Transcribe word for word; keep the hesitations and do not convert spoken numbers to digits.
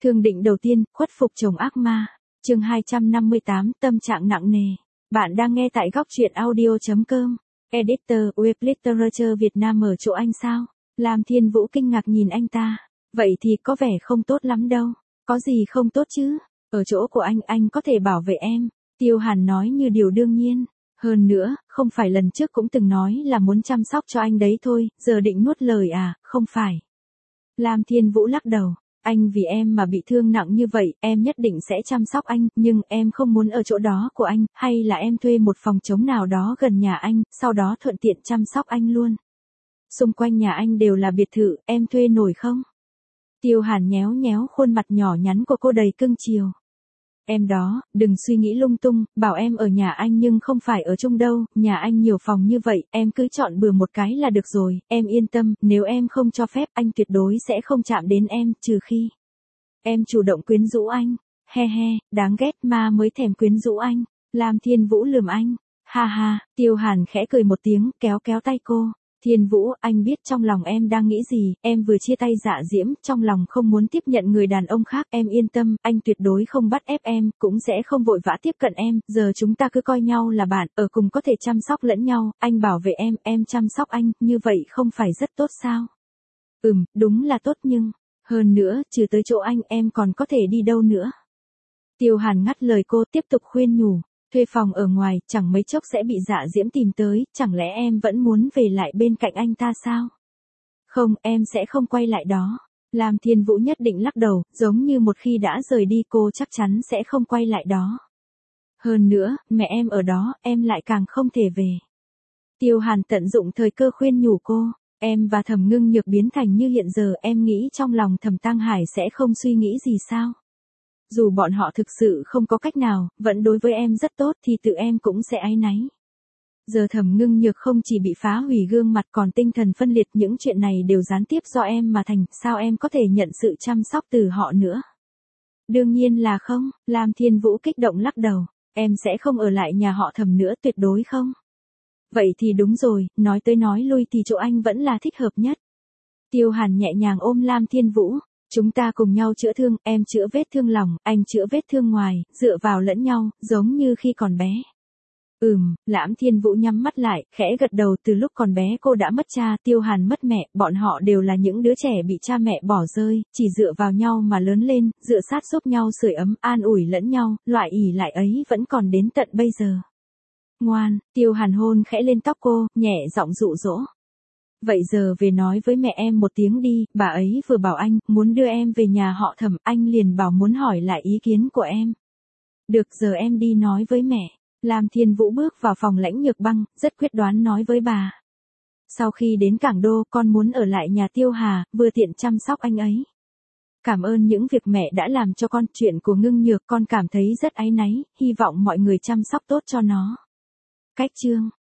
Thương định đầu tiên, khuất phục chồng ác ma. Chương hai trăm năm mươi tám, tâm trạng nặng nề. Bạn đang nghe tại góc truyện audio chấm com. Editor, Web Literature Việt Nam ở chỗ anh sao? Lam Thiên Vũ kinh ngạc nhìn anh ta. Vậy thì có vẻ không tốt lắm đâu. Có gì không tốt chứ? Ở chỗ của anh, anh có thể bảo vệ em. Tiêu Hàn nói như điều đương nhiên. Hơn nữa, không phải lần trước cũng từng nói là muốn chăm sóc cho anh đấy thôi, giờ định nuốt lời à, không phải. Lam Thiên Vũ lắc đầu. Anh vì em mà bị thương nặng như vậy, em nhất định sẽ chăm sóc anh, nhưng em không muốn ở chỗ đó của anh, hay là em thuê một phòng trống nào đó gần nhà anh, sau đó thuận tiện chăm sóc anh luôn. Xung quanh nhà anh đều là biệt thự, em thuê nổi không? Tiêu Hàn nhéo nhéo khuôn mặt nhỏ nhắn của cô đầy cưng chiều. Em đó, đừng suy nghĩ lung tung, bảo em ở nhà anh nhưng không phải ở chung đâu, nhà anh nhiều phòng như vậy, em cứ chọn bừa một cái là được rồi, em yên tâm, nếu em không cho phép anh tuyệt đối sẽ không chạm đến em, trừ khi em chủ động quyến rũ anh. He he, đáng ghét, ma mới thèm quyến rũ anh. Lam Thiên Vũ lườm anh. Ha ha, Tiêu Hàn khẽ cười một tiếng, kéo kéo tay cô. Thiên Vũ, anh biết trong lòng em đang nghĩ gì, em vừa chia tay Dạ Diễm, trong lòng không muốn tiếp nhận người đàn ông khác, em yên tâm, anh tuyệt đối không bắt ép em, cũng sẽ không vội vã tiếp cận em, giờ chúng ta cứ coi nhau là bạn, ở cùng có thể chăm sóc lẫn nhau, anh bảo vệ em, em chăm sóc anh, như vậy không phải rất tốt sao? Ừm, đúng là tốt nhưng, hơn nữa, trừ tới chỗ anh em còn có thể đi đâu nữa? Tiêu Hàn ngắt lời cô, tiếp tục khuyên nhủ. Thuê phòng ở ngoài, chẳng mấy chốc sẽ bị Dạ Diễm tìm tới, chẳng lẽ em vẫn muốn về lại bên cạnh anh ta sao? Không, em sẽ không quay lại đó. Lam Thiên Vũ nhất định lắc đầu, giống như một khi đã rời đi cô chắc chắn sẽ không quay lại đó. Hơn nữa, mẹ em ở đó, em lại càng không thể về. Tiêu Hàn tận dụng thời cơ khuyên nhủ cô, em và Thẩm Ngưng Nhược biến thành như hiện giờ, em nghĩ trong lòng Thẩm Tăng Hải sẽ không suy nghĩ gì sao? Dù bọn họ thực sự không có cách nào, vẫn đối với em rất tốt thì tự em cũng sẽ áy náy. Giờ Thẩm Ngưng Nhược không chỉ bị phá hủy gương mặt còn tinh thần phân liệt, những chuyện này đều gián tiếp do em mà thành, sao em có thể nhận sự chăm sóc từ họ nữa? Đương nhiên là không, Lam Thiên Vũ kích động lắc đầu, em sẽ không ở lại nhà họ Thẩm nữa, tuyệt đối không. Vậy thì đúng rồi, nói tới nói lui thì chỗ anh vẫn là thích hợp nhất. Tiêu Hàn nhẹ nhàng ôm Lam Thiên Vũ. Chúng ta cùng nhau chữa thương, em chữa vết thương lòng, anh chữa vết thương ngoài, dựa vào lẫn nhau, giống như khi còn bé. Ừm, Lam Thiên Vũ nhắm mắt lại, khẽ gật đầu, từ lúc còn bé cô đã mất cha, Tiêu Hàn mất mẹ, bọn họ đều là những đứa trẻ bị cha mẹ bỏ rơi, chỉ dựa vào nhau mà lớn lên, dựa sát giúp nhau sưởi ấm, an ủi lẫn nhau, loại ỷ lại ấy vẫn còn đến tận bây giờ. Ngoan, Tiêu Hàn hôn khẽ lên tóc cô, nhẹ giọng dụ dỗ. Vậy giờ về nói với mẹ em một tiếng đi, bà ấy vừa bảo anh, muốn đưa em về nhà họ Thẩm, anh liền bảo muốn hỏi lại ý kiến của em. Được, giờ em đi nói với mẹ. Lam Thiên Vũ bước vào phòng Lãnh Nhược Băng, rất quyết đoán nói với bà. Sau khi đến Cảng Đô, con muốn ở lại nhà Tiêu Hà, vừa tiện chăm sóc anh ấy. Cảm ơn những việc mẹ đã làm cho con, chuyện của Ngưng Nhược con cảm thấy rất áy náy, hy vọng mọi người chăm sóc tốt cho nó. Cách chương